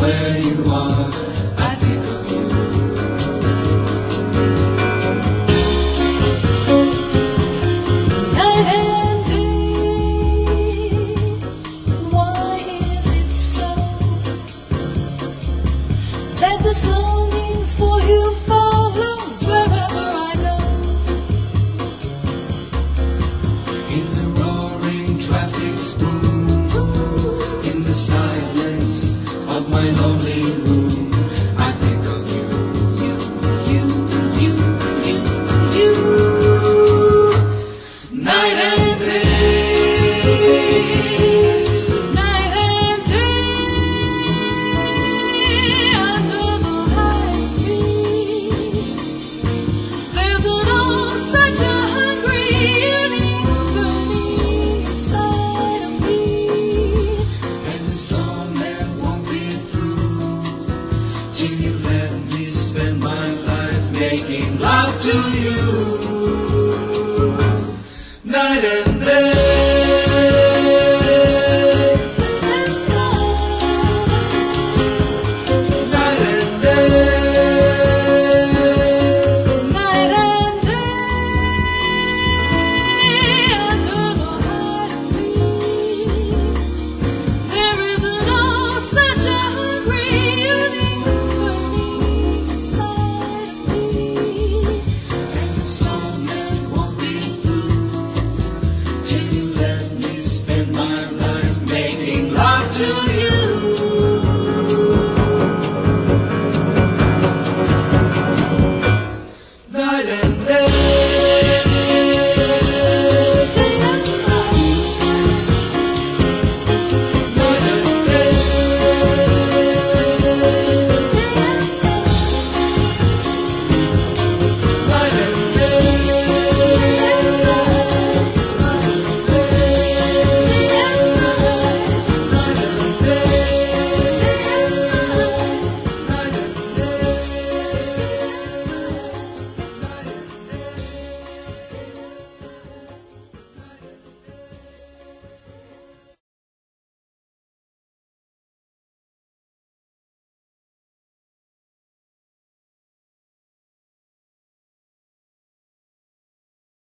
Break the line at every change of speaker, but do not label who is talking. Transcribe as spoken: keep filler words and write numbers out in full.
where you are, I think of you.
Night and day, why is it so that this longing for you follows wherever I go?
In the roaring traffic's boom, in the silence of my lonely